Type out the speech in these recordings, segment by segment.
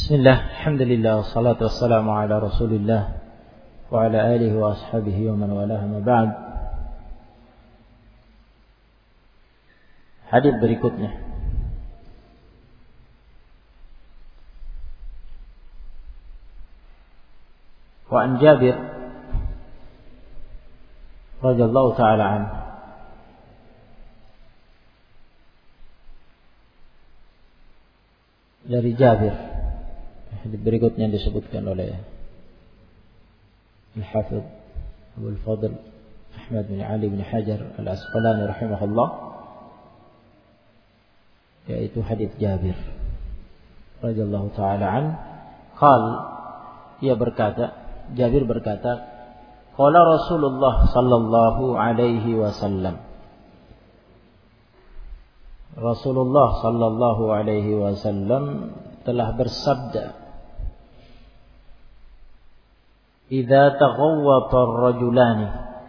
Bismillah, alhamdulillah, wassalatu wassalamu ala rasulillah wa ala alihi wa ashabihi wa man walah, ma ba'd. Hadits berikutnya wa an Jabir radhiyallahu ta'ala anhu dari Jabir. Hadits berikutnya disebutkan oleh Al-Hafidh Abu Al-Fadl Ahmad bin Ali bin Hajar Al-Asqalani rahimahullah, yaitu hadits Jabir radhiyallahu ta'ala an. Jabir berkata, qala Rasulullah sallallahu alaihi wasallam, Rasulullah sallallahu alaihi wasallam telah bersabda, idza taghawwata ar-rajulani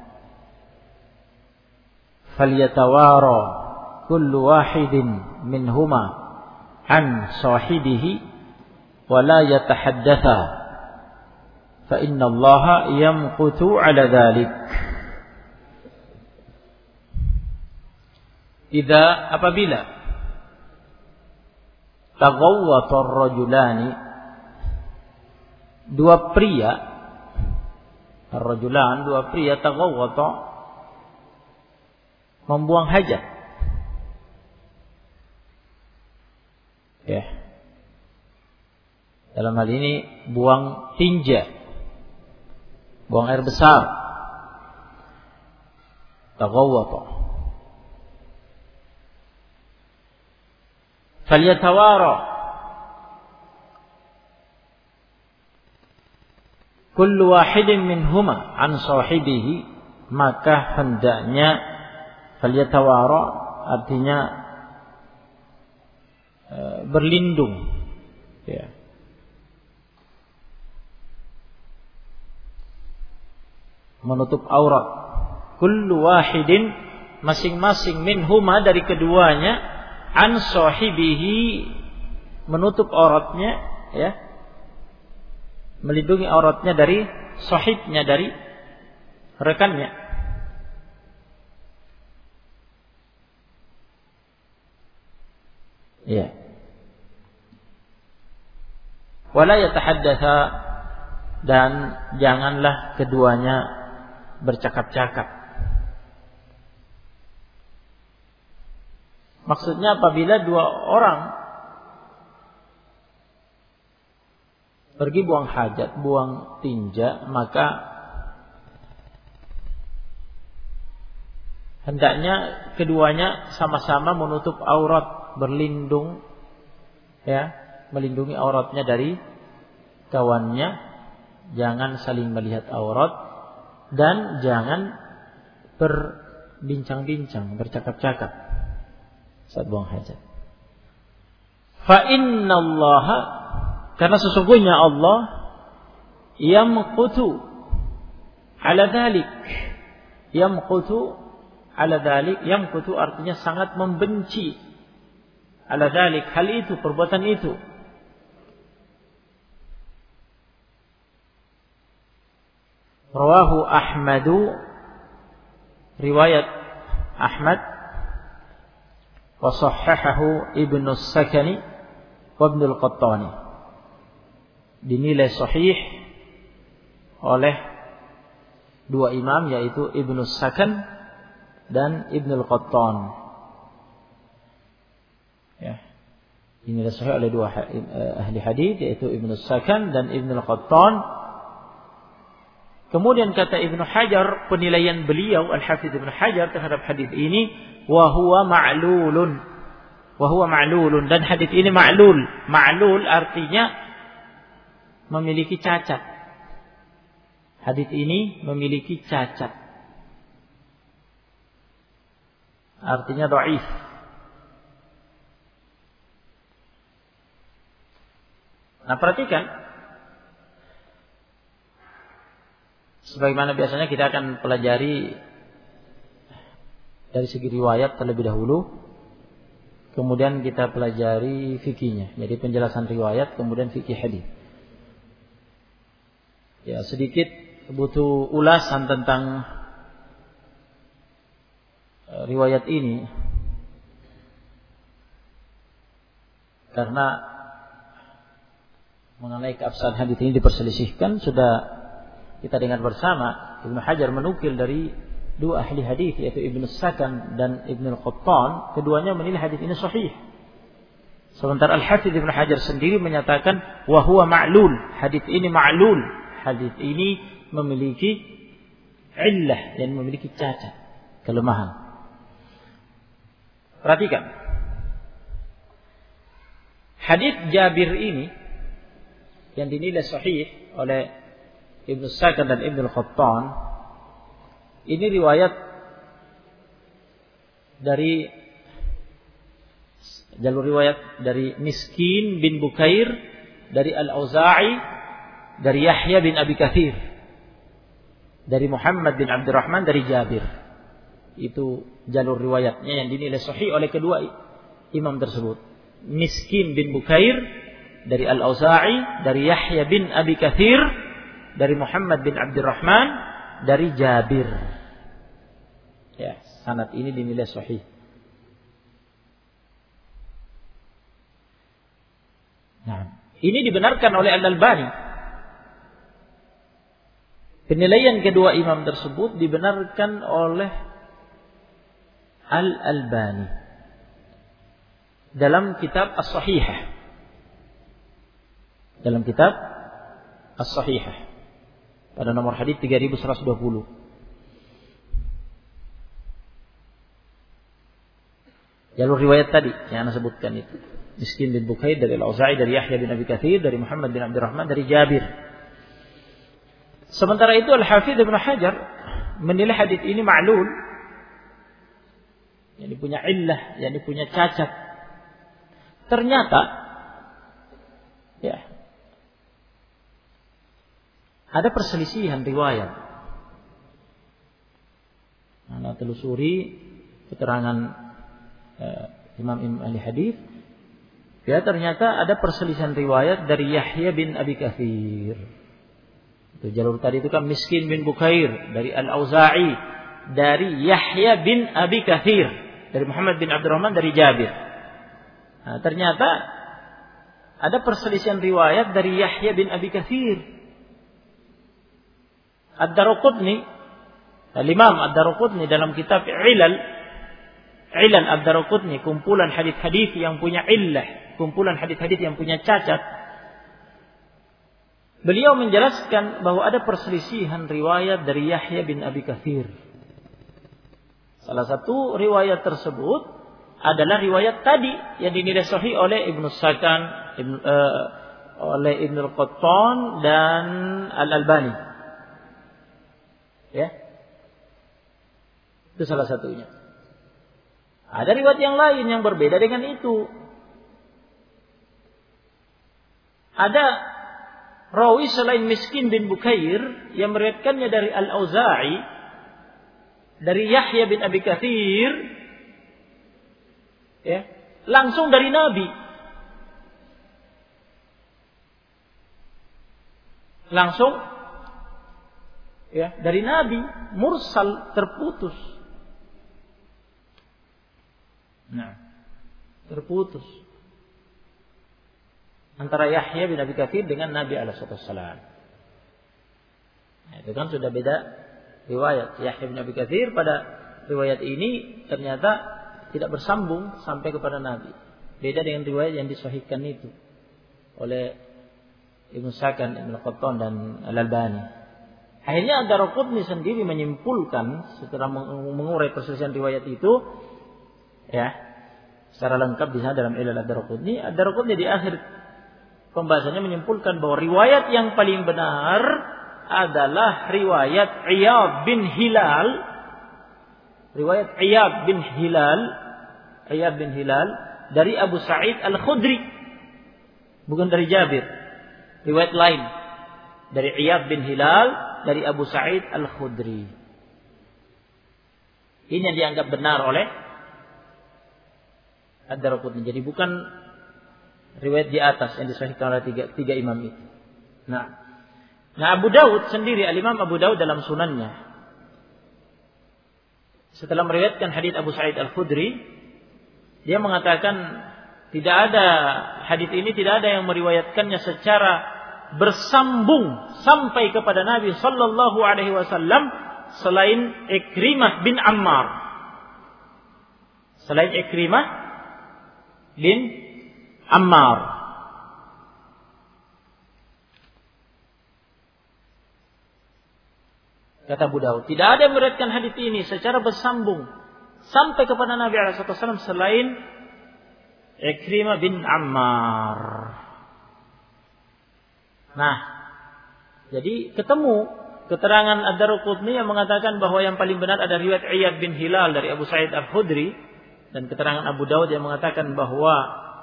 falyatawara kullu wahidin minhuma an sahibihi wa la yatahaddatha fa inna Allaha yamqutu ala dhalik. Apabila taghawwata ar-rajulani, dua pria taghawwata membuang hajat, ya, dalam hal ini buang tinja, buang air besar, taghawwata. Falyatawara kullu wahidin minhuma an sahibihi, maka hendaknya falyatawara artinya berlindung, ya, menutup aurat. Kullu wahidin, masing-masing, minhuma dari keduanya, an sahibihi menutup auratnya, ya, melindungi auratnya dari sahibnya, dari rekannya. Ya. Wala yatahaddatsa, dan janganlah keduanya bercakap-cakap. Maksudnya apabila dua orang pergi buang hajat, buang tinja, maka hendaknya keduanya sama-sama menutup aurat, berlindung, ya, melindungi auratnya dari kawannya, jangan saling melihat aurat, dan jangan berbincang-bincang, bercakap-cakap saat buang hajat. Fa innallaha, karena sesungguhnya Allah, yamqutu ala dhalik. Yamqutu ala dhalik, yamqutu artinya sangat membenci, ala dhalik, hal itu, perbuatan itu. Rawahu Ahmadu, riwayat Ahmad, wa sahhahahu Ibnu Sakani wa Ibnu Al-Qattani, dinilai sahih oleh dua imam, yaitu Ibnu Sakan dan Ibnu Al-Qattan, ya, dinilai sahih oleh dua ahli hadis, yaitu Ibnu Sakan dan Ibnu Al-Qattan. Kemudian kata Ibnu Hajar, penilaian beliau Al-Hafidz Ibnu Hajar terhadap hadis ini, wa huwa ma'lulun, dan hadis ini ma'lul. Ma'lul artinya memiliki cacat. Hadis ini memiliki cacat, artinya dhaif. Nah, perhatikan, sebagaimana biasanya kita akan pelajari dari segi riwayat terlebih dahulu. kemudian kita pelajari fikihnya. Jadi penjelasan riwayat, kemudian fikih hadis. Ya, sedikit butuh ulasan tentang riwayat ini. Karena mengenai keabsahan hadis ini diperselisihkan, sudah kita dengar bersama Ibnu Hajar menukil dari dua ahli hadis, yaitu Ibnu Sakan dan Ibnu Al-Qattan. Keduanya menilai hadis ini sahih. Sementara Al-Hafidz Ibnu Hajar sendiri menyatakan wa huwa ma'lul, hadis ini ma'lul, hadis ini memiliki illah, yang memiliki cacat, kelemahan. Perhatikan, hadis Jabir ini yang dinilai sahih oleh Ibnu Sakan dan Ibnu Al-Qattan, ini riwayat dari jalur riwayat dari Miskin bin Bukair, dari Al-Auza'i, dari Yahya bin Abi Katsir, dari Muhammad bin Abdurrahman, dari Jabir. Itu jalur riwayatnya yang dinilai sahih oleh kedua imam tersebut. Miskin bin Bukair dari Al-Auza'i, dari Yahya bin Abi Katsir, dari Muhammad bin Abdurrahman, dari Jabir. Ya, sanad ini dinilai sahih. Nah, ini dibenarkan oleh Al-Albani. Penilaian kedua imam tersebut dibenarkan oleh Al-Albani dalam kitab As-Sahihah. Dalam kitab As-Sahihah pada nomor hadis 3120. Jalur riwayat tadi yang Anda sebutkan itu. Miskin bin Bukair dari Al-Auza'i, dari Yahya bin Abi Katsir, dari Muhammad bin Abdurrahman, dari Jabir. Sementara itu Al-Hafidz Ibnu Hajar menilai hadis ini ma'lul, yang punya illah, yang punya cacat. Ternyata ya, ada perselisihan riwayat. Anda telusuri keterangan imam ahli hadis, ya ternyata ada perselisihan riwayat dari Yahya bin Abi Katsir. Itu jalur tadi itu kan Miskin bin Bukair dari Al-Auza'i, dari Yahya bin Abi Katsir, dari Muhammad bin Abdurrahman, dari Jabir. Nah, ternyata ada perselisihan riwayat dari Yahya bin Abi Katsir. Ad-Daraqutni, Al-Imam Ad-Daraqutni dalam kitab Ilal Ad-Daraqutni, kumpulan hadis-hadis yang punya illah, kumpulan hadis-hadis yang punya cacat. Beliau menjelaskan bahwa ada perselisihan riwayat dari Yahya bin Abi Katsir. Salah satu riwayat tersebut adalah riwayat tadi yang dinilai sahih oleh Ibnu Sakan, oleh Ibnu Al-Qattan dan Al-Albani. Ya, itu salah satunya. Ada riwayat yang lain yang berbeda dengan itu. Ada rawi selain Miskin bin Bukair yang meriwayatkannya dari Al-Auza'i, dari Yahya bin Abi Katsir, ya, langsung dari Nabi. Langsung ya, dari Nabi, mursal, terputus. Nah, terputus antara Yahya bin Abi Katsir dengan Nabi alaihi wasallam. Nah, itu kan sudah beda riwayat. Yahya bin Abi Katsir pada riwayat ini ternyata tidak bersambung sampai kepada Nabi. Beda dengan riwayat yang disahihkan itu oleh Ibnu Sakan, Ibnu Qattan dan Al-Albani. Akhirnya Ad-Daraqutni sendiri menyimpulkan setelah mengurai perselisihan riwayat itu, ya, secara lengkap di sana dalam Ilal Ad-Daraqutni. Ad-Daraqutni di akhir pembahasannya menyimpulkan bahwa riwayat yang paling benar adalah riwayat Iyad bin Hilal. Riwayat Iyad bin Hilal dari Abu Sa'id Al-Khudri, bukan dari Jabir. Riwayat lain dari Iyad bin Hilal dari Abu Sa'id Al-Khudri. Ini yang dianggap benar oleh Ad-Daraqutni. Jadi bukan riwayat di atas yang disahihkan oleh tiga imam itu. Nah, Abu Daud sendiri, Al-Imam Abu Daud dalam sunannya, setelah meriwayatkan hadits Abu Sa'id Al-Khudri, dia mengatakan tidak ada hadits ini, tidak ada yang meriwayatkannya secara bersambung sampai kepada Nabi sallallahu alaihi wasallam selain Ikrimah bin Ammar. Selain Ikrimah bin Ammar. Kata Abu Daud, tidak ada yang meriwayatkan hadits ini secara bersambung sampai kepada Nabi SAW selain Ikrimah bin Ammar. Nah, jadi ketemu keterangan Ad-Daraqutni yang mengatakan bahwa yang paling benar ada riwayat Iyad bin Hilal dari Abu Sa'id Al-Khudri, dan keterangan Abu Daud yang mengatakan bahwa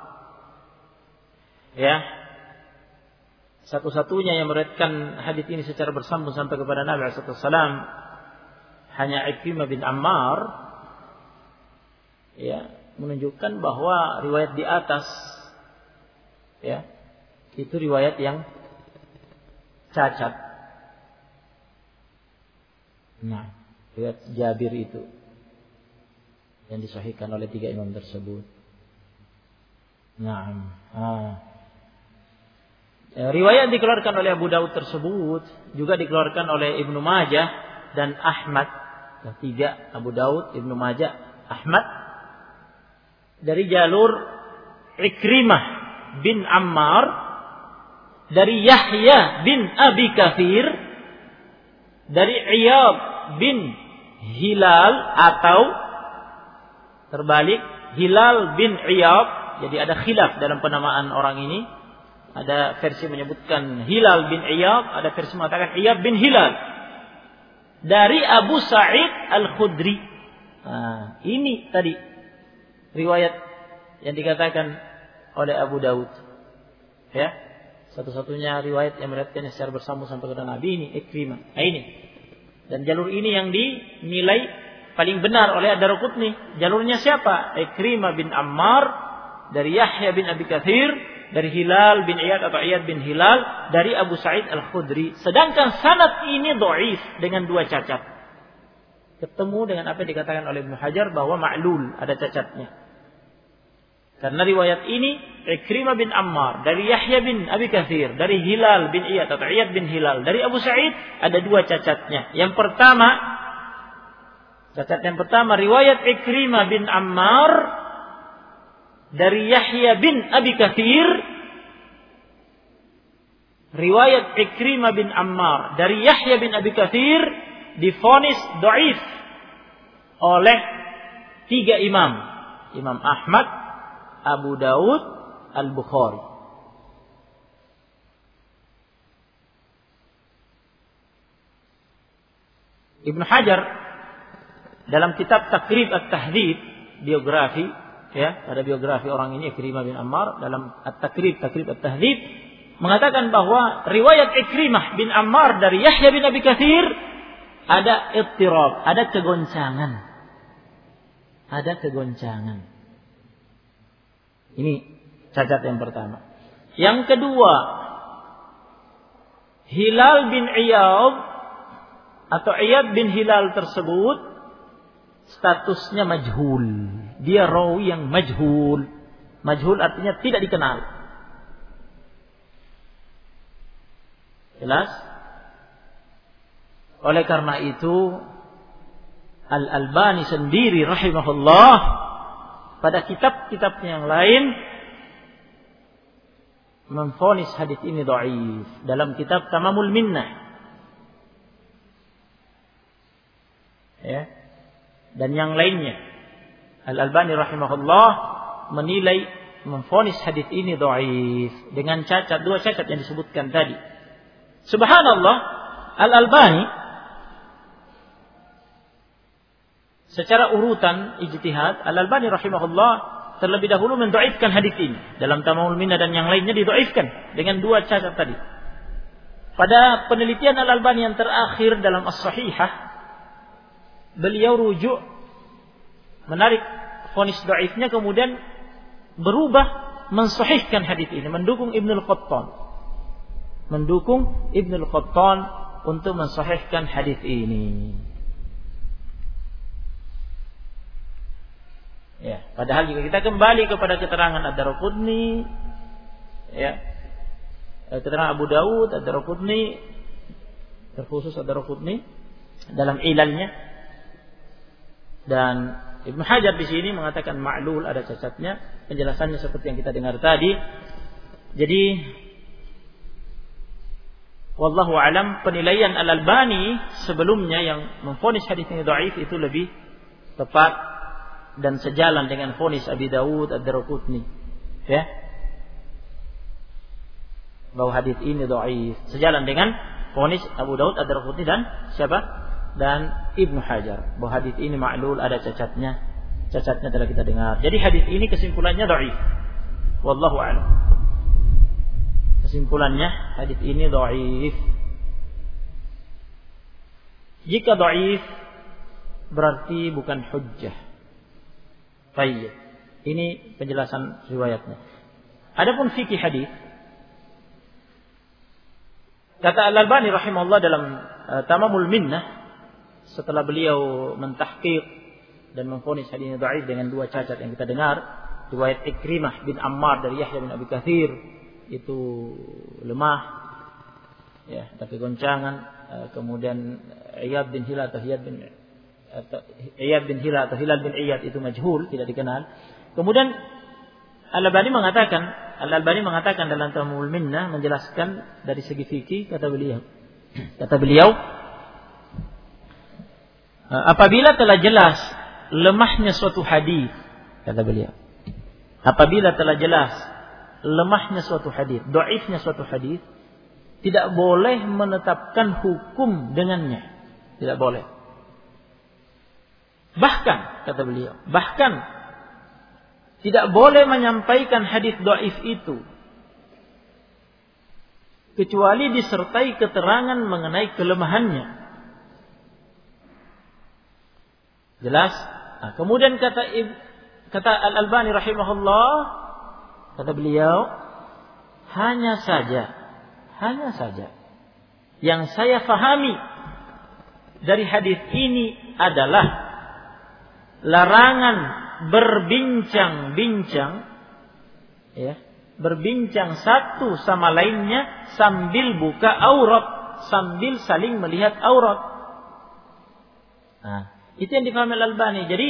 satu-satunya yang meriwayatkan hadits ini secara bersambung sampai kepada Nabi SAW hanya Ikrimah bin Ammar, menunjukkan bahwa riwayat di atas itu riwayat yang cacat. Nah, riwayat Jabir itu yang disahihkan oleh tiga imam tersebut. Riwayat dikeluarkan oleh Abu Daud tersebut juga dikeluarkan oleh Ibnu Majah dan Ahmad. Tiga, Abu Daud, Ibnu Majah, Ahmad, dari jalur Ikrimah bin Ammar, dari Yahya bin Abi Katsir, dari Iyad bin Hilal, atau terbalik Hilal bin Iyad. Jadi ada khilaf dalam penamaan orang ini. Ada versi menyebutkan Hilal bin Iyad, ada versi mengatakan Iyad bin Hilal. Dari Abu Sa'id Al-Khudri. Nah, ini tadi riwayat yang dikatakan oleh Abu Daud. Satu-satunya riwayat yang meriwayatkan secara bersambung sampai kepada Nabi ini Ikrimah. Nah, ini. Dan jalur ini yang dinilai paling benar oleh Ad-Daraqutni. Jalurnya siapa? Ikrimah bin Ammar dari Yahya bin Abi Katsir, dari Hilal bin Iyad atau Iyad bin Hilal, dari Abu Sa'id Al-Khudri. Sedangkan sanad ini dhaif dengan dua cacat. Ketemu dengan apa yang dikatakan oleh Ibnu Hajar bahwa ma'lul, ada cacatnya. Karena riwayat ini Ikrimah bin Ammar dari Yahya bin Abi Katsir, dari Hilal bin Iyad atau Iyad bin Hilal, dari Abu Sa'id, ada dua cacatnya. Yang pertama, cacat yang pertama, riwayat Ikrimah bin Ammar dari Yahya bin Abi Katsir, riwayat Ikrimah bin Ammar dari Yahya bin Abi Katsir divonis dhaif oleh tiga imam, Imam Ahmad, Abu Daud, Al-Bukhari. Ibnu Hajar dalam kitab Taqrib At-Tahdhib, biografi, ada biografi orang ini Ikrimah bin Ammar, dalam At-Taqrib At-Tahdhib mengatakan bahwa riwayat Ikrimah bin Ammar dari Yahya bin Abi Katsir ada ittirab, ada kegoncangan. Ada kegoncangan. Ini cacat yang pertama. Yang kedua, Hilal bin Iyad atau Iyad bin Hilal tersebut statusnya majhul. Dia rawi yang majhul. Majhul artinya tidak dikenal. Jelas? Oleh karena itu Al-Albani sendiri rahimahullah pada kitab-kitab yang lain memvonis hadis ini dhaif dalam kitab Tamamul Minnah. Dan yang lainnya. Al-Albani rahimahullah menilai memvonis hadis ini dhaif dengan cacat, dua cacat yang disebutkan tadi. Subhanallah, Al-Albani secara urutan ijtihad, Al-Albani rahimahullah terlebih dahulu mendhaifkan hadis ini. Dalam Tamamul Minnah dan yang lainnya didhaifkan dengan dua cacat tadi. Pada penelitian Al-Albani yang terakhir dalam As-Sahihah, beliau rujuk menarik vonis dhaifnya, kemudian berubah mensahihkan hadis ini, mendukung Ibnul Qattan. Mendukung Ibnul Qattan untuk mensahihkan hadis ini. Ya, padahal jika kita kembali kepada keterangan Ad-Daraqutni, ya, keterangan Abu Dawud, Ad-Daraqutni, terkhusus Ad-Daraqutni dalam ilalnya, dan Ibnu Hajar di sini mengatakan ma'lul, ada cacatnya. Penjelasannya seperti yang kita dengar tadi. Jadi wallahu alam, penilaian Al-Albani sebelumnya yang memvonis hadis ini dhaif itu lebih tepat dan sejalan dengan vonis Abi Dawud Ad-Daraqutni, ya, bahwa hadis ini dhaif, sejalan dengan vonis Abu Dawud Ad-Daraqutni dan siapa? Dan Ibnu Hajar, bahwa hadis ini ma'lul, ada cacatnya. Cacatnya telah kita dengar. Jadi hadis ini kesimpulannya dhaif. Wallahu a'lam. Kesimpulannya hadis ini dhaif. Jika dhaif berarti bukan hujjah. Baik. Ini penjelasan riwayatnya. Adapun fikih hadis, kata Al-Albani rahimahullah dalam Tamamul Minnah, setelah beliau mentahqiq dan memvonis hadis ini dhaif dengan dua cacat yang kita dengar, riwayat Ikrimah bin Ammar dari Yahya bin Abi Katsir itu lemah, ya, tapi goncangan. Kemudian Iyad bin Hilal atau Hilal bin Iyad itu majhul, tidak dikenal. Kemudian Al-Albani mengatakan dalam Tamamul Minnah, menjelaskan dari segi fikih, kata beliau, apabila telah jelas lemahnya suatu hadis, kata beliau, apabila telah jelas lemahnya suatu hadis, dhaifnya suatu hadis, tidak boleh menetapkan hukum dengannya, tidak boleh. Bahkan, kata beliau, tidak boleh menyampaikan hadis dhaif itu kecuali disertai keterangan mengenai kelemahannya. Jelas? Nah, kemudian kata Al-Albani rahimahullah, kata beliau, hanya saja yang saya fahami dari hadis ini adalah larangan berbincang satu sama lainnya sambil buka aurat, sambil saling melihat aurat. Nah, itu yang difahami Al-Albani. Jadi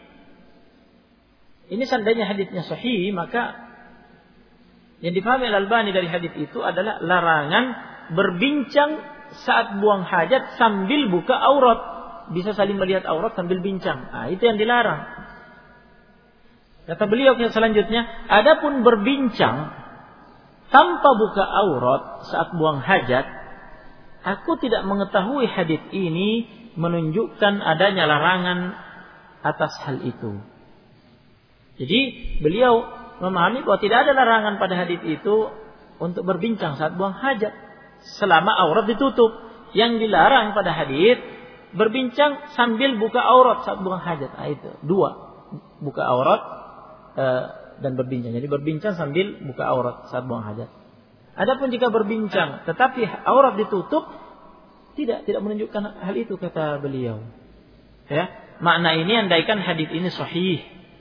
ini seandainya hadisnya sahih, maka yang difahami Al-Albani dari hadis itu adalah larangan berbincang saat buang hajat sambil buka aurat, bisa saling melihat aurat sambil bincang. Nah, itu yang dilarang. Kata beliau selanjutnya, adapun berbincang tanpa buka aurat saat buang hajat, aku tidak mengetahui hadis ini menunjukkan adanya larangan atas hal itu. Jadi beliau memahami bahwa tidak ada larangan pada hadis itu untuk berbincang saat buang hajat selama aurat ditutup. Yang dilarang pada hadis berbincang sambil buka aurat saat buang hajat. Nah, itu dua, buka aurat dan berbincang. Jadi berbincang sambil buka aurat saat buang hajat. Adapun jika berbincang tetapi aurat ditutup, tidak menunjukkan hal itu, kata beliau. Ya, makna ini andaikan hadis ini sahih,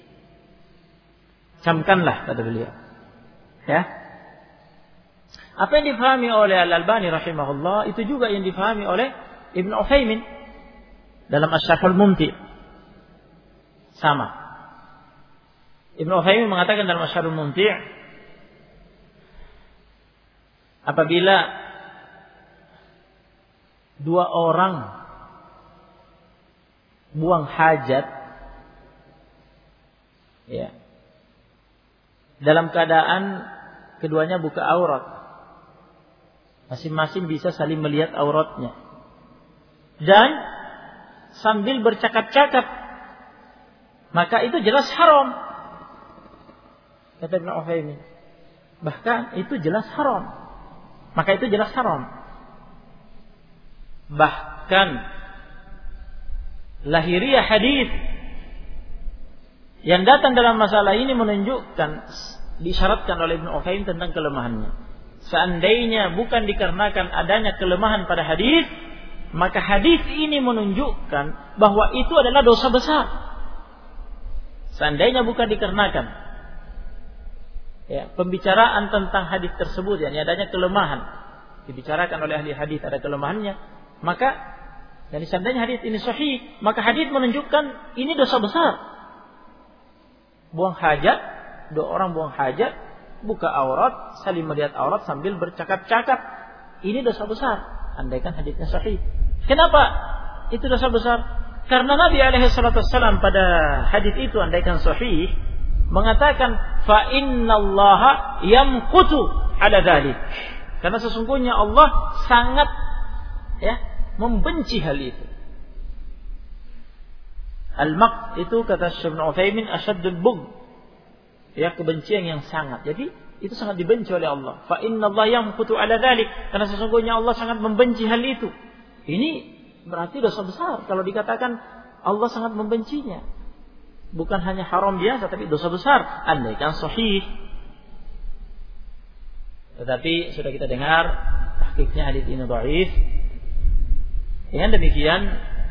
camkanlah, kata beliau. Ya. Apa yang difahami oleh Al-Albani rahimahullah itu juga yang difahami oleh Ibnu Utsaimin dalam Asy-Syarhul Mumti'. Sama. Ibnu Utsaimin mengatakan dalam Asy-Syarhul Mumti', apabila dua orang buang hajat, ya, dalam keadaan keduanya buka aurat, masing-masing bisa saling melihat auratnya, dan sambil bercakap-cakap, maka itu jelas haram, kata Ibnu Utsaimin. Bahkan itu jelas haram. Maka itu jelas haram. Bahkan lahiriah hadis Yang datang dalam masalah ini menunjukkan, disyaratkan oleh Ibnu Utsaimin tentang kelemahannya. Seandainya bukan dikarenakan adanya kelemahan pada hadis, maka hadis ini menunjukkan bahwa itu adalah dosa besar. Seandainya bukan dikarenakan pembicaraan tentang hadis tersebut, adanya kelemahan, dibicarakan oleh ahli hadis ada kelemahannya, maka dari seandainya hadis ini sahih, maka hadis menunjukkan ini dosa besar. Buang hajat, dua orang buang hajat, buka aurat, saling melihat aurat sambil bercakap-cakap, ini dosa besar. Andaikan hadisnya sahih. Kenapa itu dosa besar? Karena Nabi SAW pada hadis itu, andaikan sahih, mengatakan fa innallaha yamqutu ala dzalik. Karena sesungguhnya Allah sangat membenci hal itu. Al-maqt itu kata Syekh Ibnu Utsaimin asyaddul bughd. Kebencian yang sangat. Jadi itu sangat dibenci oleh Allah. Fa innallaha yamqutu ala dzalik. Karena sesungguhnya Allah sangat membenci hal itu. Ini berarti dosa besar kalau dikatakan Allah sangat membencinya. Bukan hanya haram biasa, tapi dosa besar. Andaikan sahih. Tetapi sudah kita dengar tahqiqnya hadis ini dhaif. Dengan demikian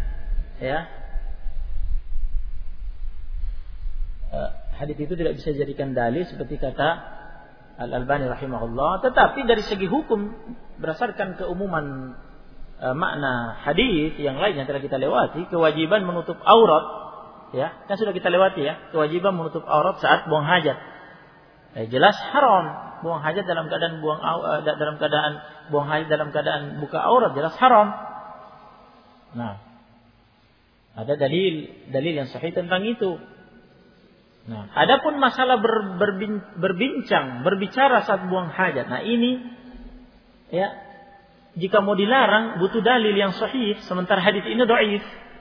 hadis itu tidak bisa dijadikan dalil seperti kata Al-Albani rahimahullah. Tetapi dari segi hukum, berdasarkan keumuman makna hadis yang lain yang telah kita lewati, kewajiban menutup aurat, kan sudah kita lewati kewajiban menutup aurat saat buang hajat. Jelas haram buang hajat dalam keadaan buang hajat dalam keadaan buka aurat, jelas haram. Nah, ada dalil yang sahih tentang itu. Nah, adapun masalah berbicara saat buang hajat. Nah, ini jika mau dilarang butuh dalil yang sahih, sementara hadis ini dhaif.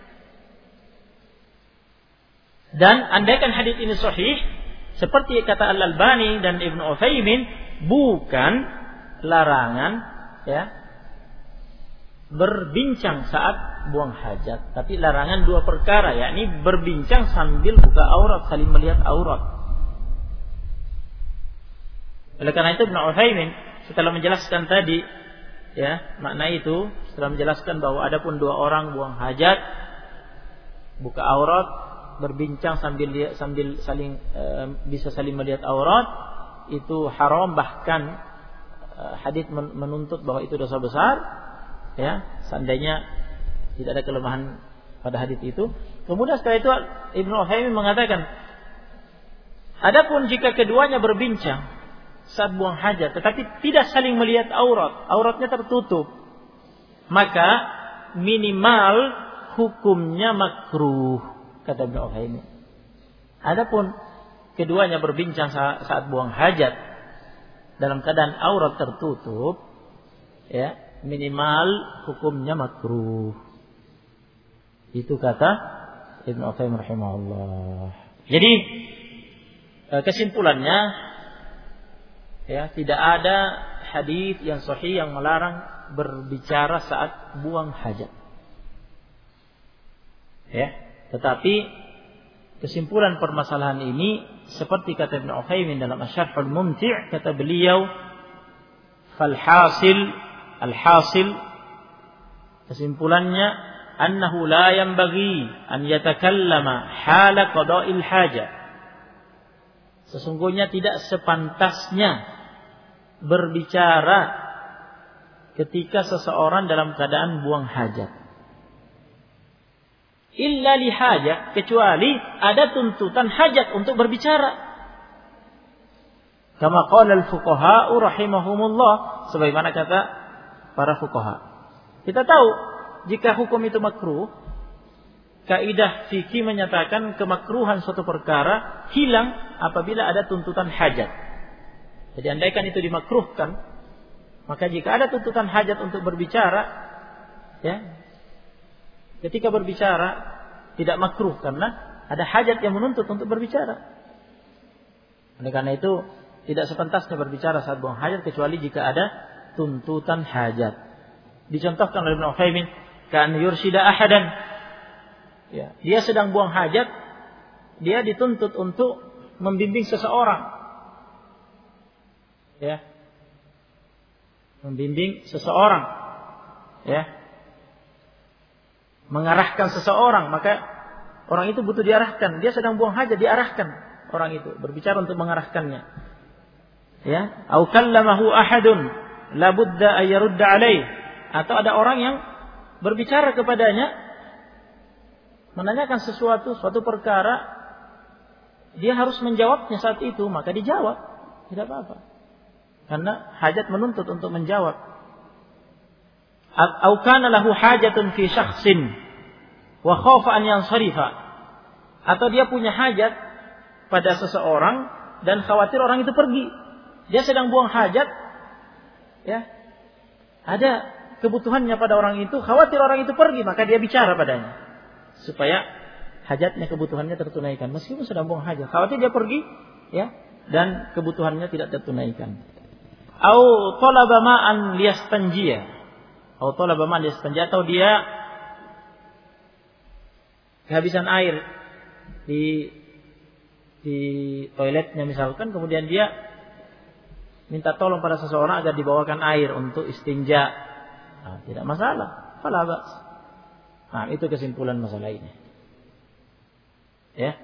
Dan andaikan hadis ini sahih, seperti kata Al-Albani dan Ibnu Utsaimin, bukan larangan berbincang saat buang hajat, tapi larangan dua perkara, yakni berbincang sambil buka aurat, saling melihat aurat. Oleh karena itu Ibnu Utsaimin setelah menjelaskan tadi makna itu, setelah menjelaskan bahwa adapun dua orang buang hajat, buka aurat, berbincang sambil saling bisa saling melihat aurat, itu haram, bahkan hadis menuntut bahwa itu dosa besar. Seandainya tidak ada kelemahan pada hadis itu. Kemudian setelah itu Ibnu Utsaimin mengatakan, adapun jika keduanya berbincang saat buang hajat tetapi tidak saling melihat auratnya tertutup, maka minimal hukumnya makruh, kata Ibnu Utsaimin. Adapun keduanya berbincang saat buang hajat dalam keadaan aurat tertutup, minimal hukumnya makruh. Itu kata Ibnu Utsaimin rahimahullah. Jadi kesimpulannya, tidak ada hadis yang sahih yang melarang berbicara saat buang hajat. Tetapi kesimpulan permasalahan ini seperti kata Ibnu Utsaimin dalam Asy-Syarhul Mumti', kata beliau, Al-hasil kesimpulannya annahu la yanbaghi an yatakallama hala qada'il hajah. Sesungguhnya tidak sepantasnya berbicara ketika seseorang dalam keadaan buang hajat. Illa li hajah, kecuali ada tuntutan hajat untuk berbicara. Kama qala al-fuqaha rahimahumullah, sebagaimana kata para fuqaha. Kita tahu jika hukum itu makruh, kaidah fikih menyatakan kemakruhan suatu perkara hilang apabila ada tuntutan hajat. Jadi andaikan itu dimakruhkan, maka jika ada tuntutan hajat untuk berbicara, ketika berbicara tidak makruh karena ada hajat yang menuntut untuk berbicara. Oleh karena itu tidak sepantasnya berbicara saat buang hajat kecuali jika ada tuntutan hajat. Dicontohkan oleh Ibnu Utsaimin, kan yursida ahadan. Dia sedang buang hajat, dia dituntut untuk membimbing seseorang. Ya. Membimbing seseorang. Ya. Mengarahkan seseorang, maka orang itu butuh diarahkan. Dia sedang buang hajat, diarahkan orang itu, berbicara untuk mengarahkannya. Ya, au kallamahu ahadun la budda ay yurda alaih. Atau ada orang yang berbicara kepadanya, menanyakan suatu perkara, dia harus menjawabnya saat itu, maka dijawab, tidak apa-apa. Karena hajat menuntut untuk menjawab. Au kana lahu hajatun fi syakhsin wa khafa an yansarifa. Atau dia punya hajat pada seseorang dan khawatir orang itu pergi. Dia sedang buang hajat, ya. Ada kebutuhannya pada orang itu, khawatir orang itu pergi, maka dia bicara padanya supaya hajatnya, kebutuhannya tertunaikan. Meskipun sedang buang hajat, khawatir dia pergi, ya, dan kebutuhannya tidak tertunaikan. Au talaba ma'an liyastanjiya. Au talaba ma'an liyastanjiya, atau dia kehabisan air di toiletnya misalkan, kemudian dia minta tolong pada seseorang agar dibawakan air untuk istinja. Nah, tidak masalah, fala ba's. Nah, itu kesimpulan masalah ini. Ya.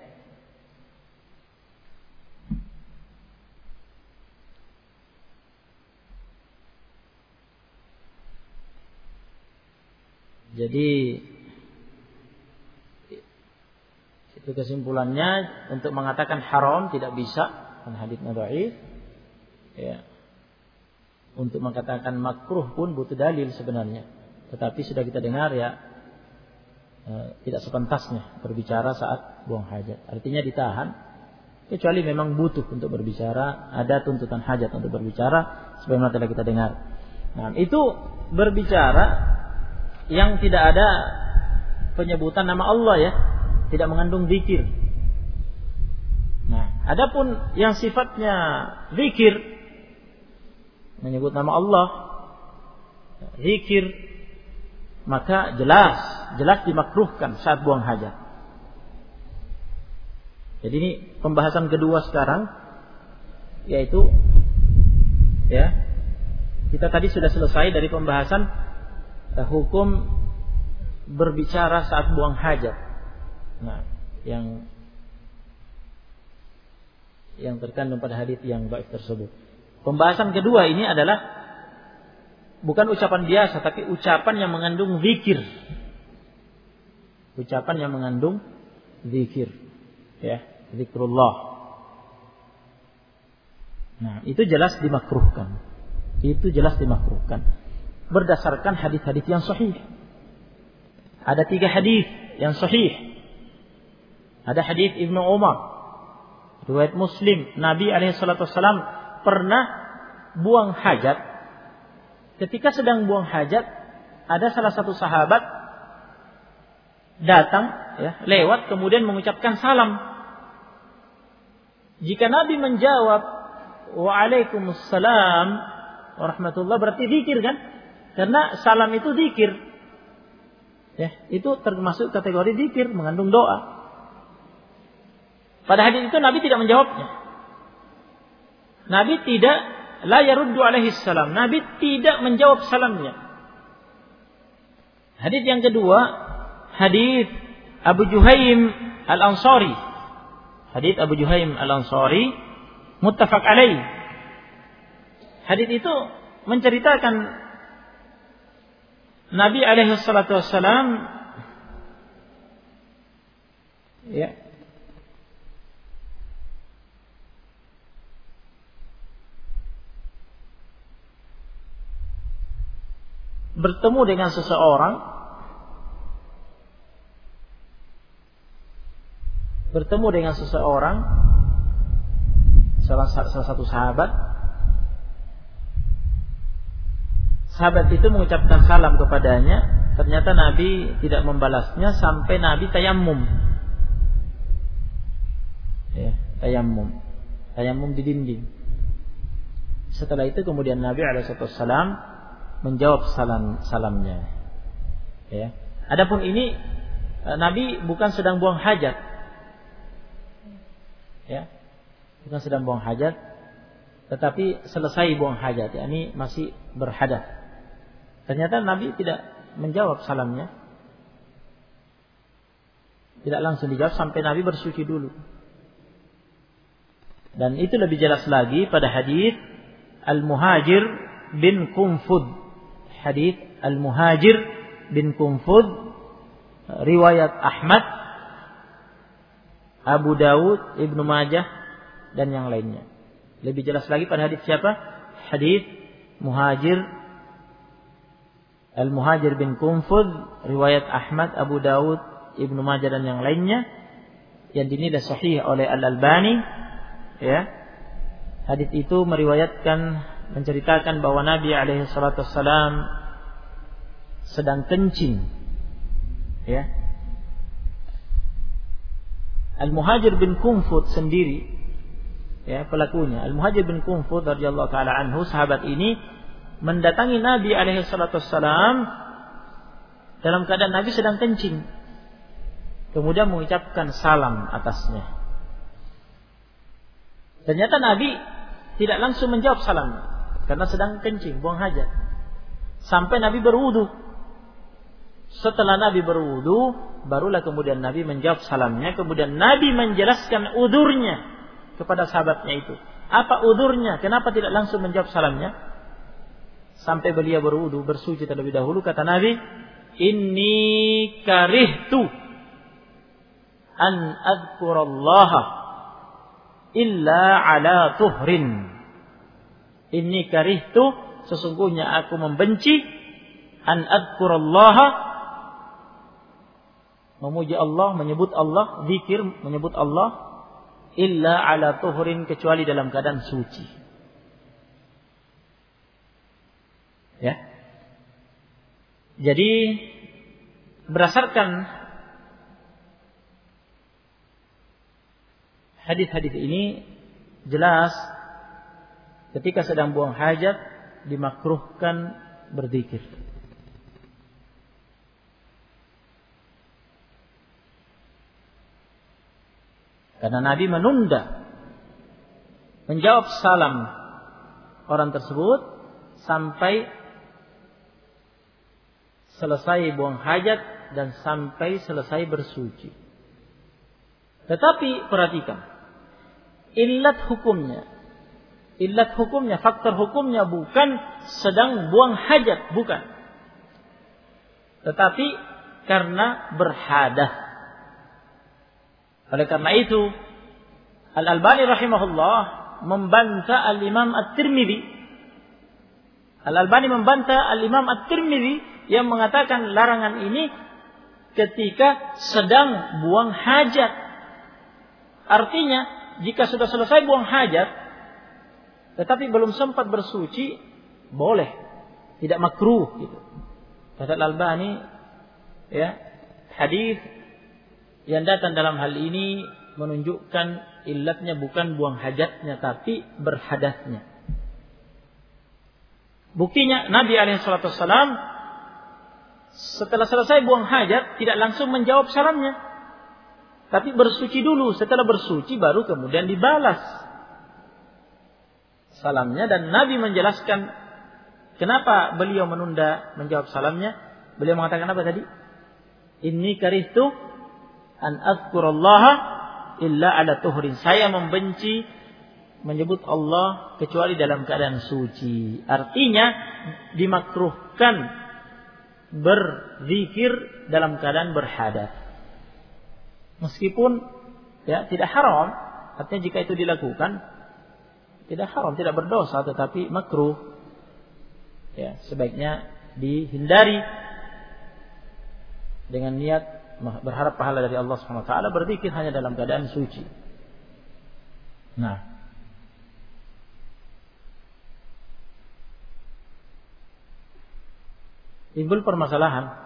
Jadi itu kesimpulannya, untuk mengatakan haram tidak bisa, karena haditsnya dhaif. Ya. Untuk mengatakan makruh pun butuh dalil sebenarnya. Tetapi sudah kita dengar, ya, tidak sepantasnya berbicara saat buang hajat. Artinya ditahan, kecuali memang butuh untuk berbicara, ada tuntutan hajat untuk berbicara, sebagaimana telah kita dengar. Nah, itu berbicara yang tidak ada penyebutan nama Allah, ya, tidak mengandung zikir. Nah, adapun yang sifatnya zikir, menyebut nama Allah, zikir, maka jelas dimakruhkan saat buang hajat. Jadi ini pembahasan kedua sekarang, yaitu, ya, kita tadi sudah selesai dari pembahasan hukum berbicara saat buang hajat. Nah, yang terkandung pada hadits yang dhaif tersebut. Pembahasan kedua ini adalah bukan ucapan biasa, tapi ucapan yang mengandung zikir. Ucapan yang mengandung zikir, ya, zikrullah. Nah, itu jelas dimakruhkan. Itu jelas dimakruhkan berdasarkan hadis-hadis yang sahih. Ada 3 hadis yang sahih. Ada hadis Ibnu Umar, riwayat Muslim, Nabi SAW pernah buang hajat. Ketika sedang buang hajat, ada salah satu sahabat datang, ya, lewat, kemudian mengucapkan salam. Jika Nabi menjawab Waalaikumsalam warahmatullah, berarti zikir, kan? Karena salam itu zikir, ya, itu termasuk kategori zikir, mengandung doa. Pada hadis itu Nabi tidak menjawabnya. Nabi tidak, la yaruddu alaihi salam. Nabi tidak menjawab salamnya. Hadis yang kedua, hadis Abu Juhaim Al-Ansari. Hadis Abu Juhaim Al-Ansari muttafaq alaih. Hadis itu menceritakan Nabi alaihi salatu wassalam, ya, bertemu dengan seseorang, salah satu sahabat. Sahabat itu mengucapkan salam kepadanya, ternyata Nabi tidak membalasnya sampai Nabi tayammum. Ya, tayammum di dinding. Setelah itu kemudian Nabi alaihissalam menjawab salamnya. Ya. Adapun ini Nabi bukan sedang buang hajat. Ya. Bukan sedang buang hajat, tetapi selesai buang hajat, yakni masih berhadas. Ternyata Nabi tidak menjawab salamnya. Tidak langsung dijawab sampai Nabi bersuci dulu. Dan itu lebih jelas lagi pada hadis Al-Muhajir bin Qunfud. Hadis Al-Muhajir bin Qunfud riwayat Ahmad, Abu Dawud, Ibnu Majah dan yang lainnya. Lebih jelas lagi pada hadis siapa? Hadis Al-Muhajir bin Qunfud riwayat Ahmad, Abu Dawud, Ibnu Majah dan yang lainnya yang dinilai sahih oleh Al-Albani. Ya. Hadis itu menceritakan bahwa Nabi alaihi salatu wassalam sedang kencing. Ya. Al-Muhajir bin Qunfud sendiri, ya, pelakunya Al-Muhajir bin Qunfud radhiyallahu taala anhu, sahabat ini mendatangi Nabi alaihi salatu wassalam dalam keadaan Nabi sedang kencing. Kemudian mengucapkan salam atasnya. Ternyata Nabi tidak langsung menjawab salamnya karena sedang kencing, buang hajat. Sampai Nabi berwudu. Setelah Nabi berwudu, barulah kemudian Nabi menjawab salamnya. Kemudian Nabi menjelaskan udurnya kepada sahabatnya itu. Apa udurnya? Kenapa tidak langsung menjawab salamnya? Sampai beliau berwudu, bersuci terlebih dahulu. Kata Nabi, "Inni karihtu an adhkurallaha illa ala tuhrin." Inni karihtu, sesungguhnya aku membenci, an adhkurallaha, memuji Allah, menyebut Allah, zikir, menyebut Allah, illa ala tuhrin, kecuali dalam keadaan suci. Ya. Jadi berdasarkan hadis-hadis ini jelas ketika sedang buang hajat dimakruhkan berzikir. Karena Nabi menunda menjawab salam orang tersebut sampai selesai buang hajat dan sampai selesai bersuci. Tetapi perhatikan, illat hukumnya, faktor hukumnya bukan sedang buang hajat, bukan. Tetapi karena berhadas. Oleh karena itu, Al-Albani rahimahullah membantah Al-Imam At-Tirmidzi. Al-Albani membantah Al-Imam At-Tirmidzi yang mengatakan larangan ini ketika sedang buang hajat. Artinya, jika sudah selesai buang hajat, tetapi belum sempat bersuci, boleh, tidak makruh. Gitu. Kata Al-Albani, ya, hadis yang datang dalam hal ini menunjukkan illatnya bukan buang hajatnya, tapi berhadasnya. Buktinya Nabi alaihissalatu wassalam setelah selesai buang hajat tidak langsung menjawab salamnya, tapi bersuci dulu. Setelah bersuci baru kemudian dibalas salamnya. Dan Nabi menjelaskan kenapa beliau menunda menjawab salamnya. Beliau mengatakan apa tadi? Inni karihtu an azkurallaha illa ala tuhrin. Saya membenci menyebut Allah kecuali dalam keadaan suci. Artinya dimakruhkan berzikir dalam keadaan berhadas. Meskipun ya tidak haram, artinya jika itu dilakukan tidak haram, tidak berdosa, tetapi makruh. Ya, sebaiknya dihindari dengan niat berharap pahala dari Allah Subhanahu wa taala, berzikir hanya dalam keadaan suci. Nah, timbul permasalahan.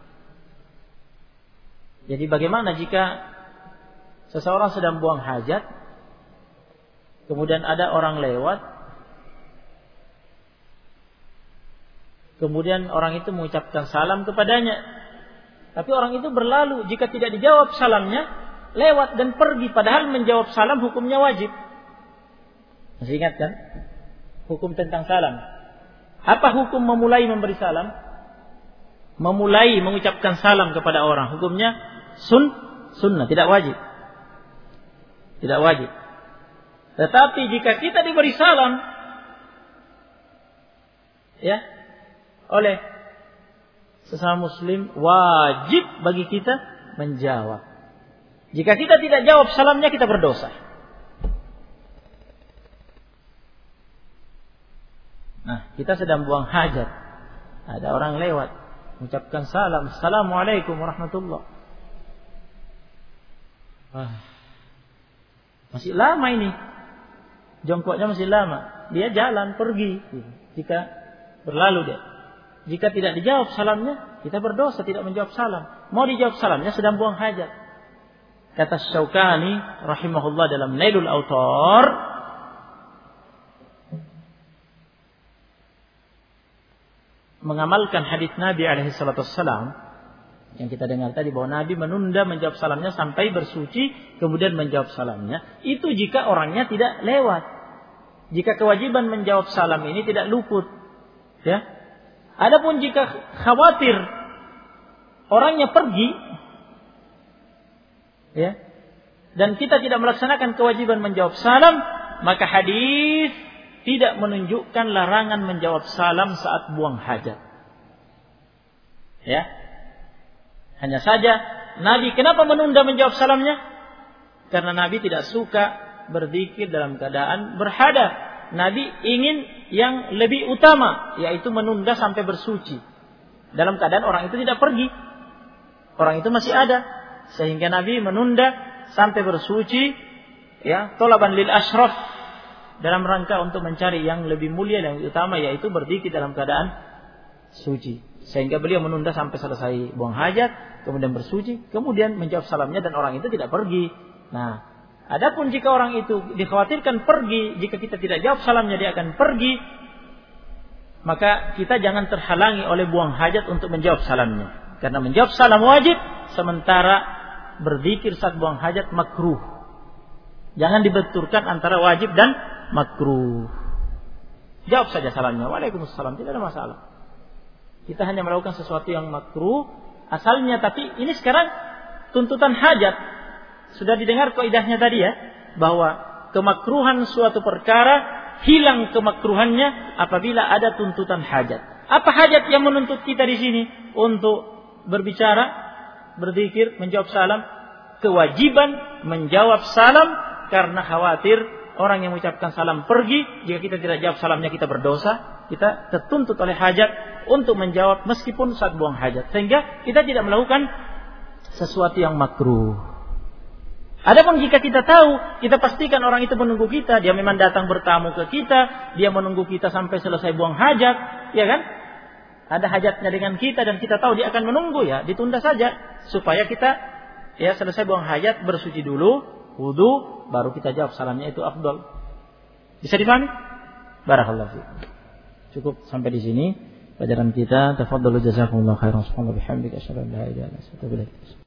Jadi bagaimana jika seseorang sedang buang hajat, kemudian ada orang lewat, kemudian orang itu mengucapkan salam kepadanya, tapi orang itu berlalu. Jika tidak dijawab salamnya, lewat dan pergi, padahal menjawab salam hukumnya wajib. Masih ingat kan? Hukum tentang salam. Apa hukum memulai memberi salam? Memulai mengucapkan salam kepada orang, hukumnya sunnah, tidak wajib. Tidak wajib. Tetapi jika kita diberi salam ya oleh sesama muslim, wajib bagi kita menjawab. Jika kita tidak jawab salamnya, kita berdosa. Nah, kita sedang buang hajat, ada orang lewat, mengucapkan salam, assalamualaikum warahmatullah. Masih lama ini, jongkoknya masih lama. Dia jalan pergi. Jika berlalu dia, jika tidak dijawab salamnya, kita berdosa tidak menjawab salam. Mau dijawab salamnya, sedang buang hajat. Kata Syaukani rahimahullah dalam Nailul Autar, mengamalkan hadis Nabi alaihi salatu wassalam yang kita dengar tadi, bahwa Nabi menunda menjawab salamnya sampai bersuci, kemudian menjawab salamnya. Itu jika orangnya tidak lewat. Jika kewajiban menjawab salam ini tidak luput, ya. Adapun jika khawatir orangnya pergi, ya, dan kita tidak melaksanakan kewajiban menjawab salam, maka hadis tidak menunjukkan larangan menjawab salam saat buang hajat. Ya. Hanya saja Nabi kenapa menunda menjawab salamnya? Karena Nabi tidak suka berzikir dalam keadaan berhadath. Nabi ingin yang lebih utama, yaitu menunda sampai bersuci. Dalam keadaan orang itu tidak pergi, orang itu masih ada, sehingga Nabi menunda sampai bersuci, ya, talaban lil ashraf, dalam rangka untuk mencari yang lebih mulia dan yang utama, yaitu berzikir dalam keadaan suci. Sehingga beliau menunda sampai selesai buang hajat, kemudian bersuci, kemudian menjawab salamnya, dan orang itu tidak pergi. Nah, adapun jika orang itu dikhawatirkan pergi, jika kita tidak jawab salamnya dia akan pergi, maka kita jangan terhalangi oleh buang hajat untuk menjawab salamnya. Karena menjawab salam wajib, sementara berzikir saat buang hajat makruh. Jangan dibenturkan antara wajib dan makruh. Jawab saja salamnya, waalaikumsalam, tidak ada masalah. Kita hanya melakukan sesuatu yang makruh asalnya, tapi ini sekarang tuntutan hajat. Sudah didengar kaidahnya tadi ya, bahwa kemakruhan suatu perkara hilang kemakruhannya apabila ada tuntutan hajat. Apa hajat yang menuntut kita di sini untuk berbicara, berzikir, menjawab salam? Kewajiban menjawab salam karena khawatir orang yang mengucapkan salam pergi. Jika kita tidak jawab salamnya, kita berdosa. Kita tertuntut oleh hajat untuk menjawab meskipun saat buang hajat, sehingga kita tidak melakukan sesuatu yang makruh. Adapun jika kita tahu, kita pastikan orang itu menunggu kita, dia memang datang bertamu ke kita, dia menunggu kita sampai selesai buang hajat, ya kan? Ada hajatnya dengan kita dan kita tahu dia akan menunggu, ya ditunda saja supaya kita ya selesai buang hajat, bersuci dulu, wudu, baru kita jawab salamnya, itu afdal. Bisa dipahami? Barakallahu fiik. Cukup sampai di sini pelajaran kita. Tafadhalu jazakumullahu khairan. Subhanallah bihamdika asyhadu an la ilaha illa anta astaghfiruka wa atubu ilaik.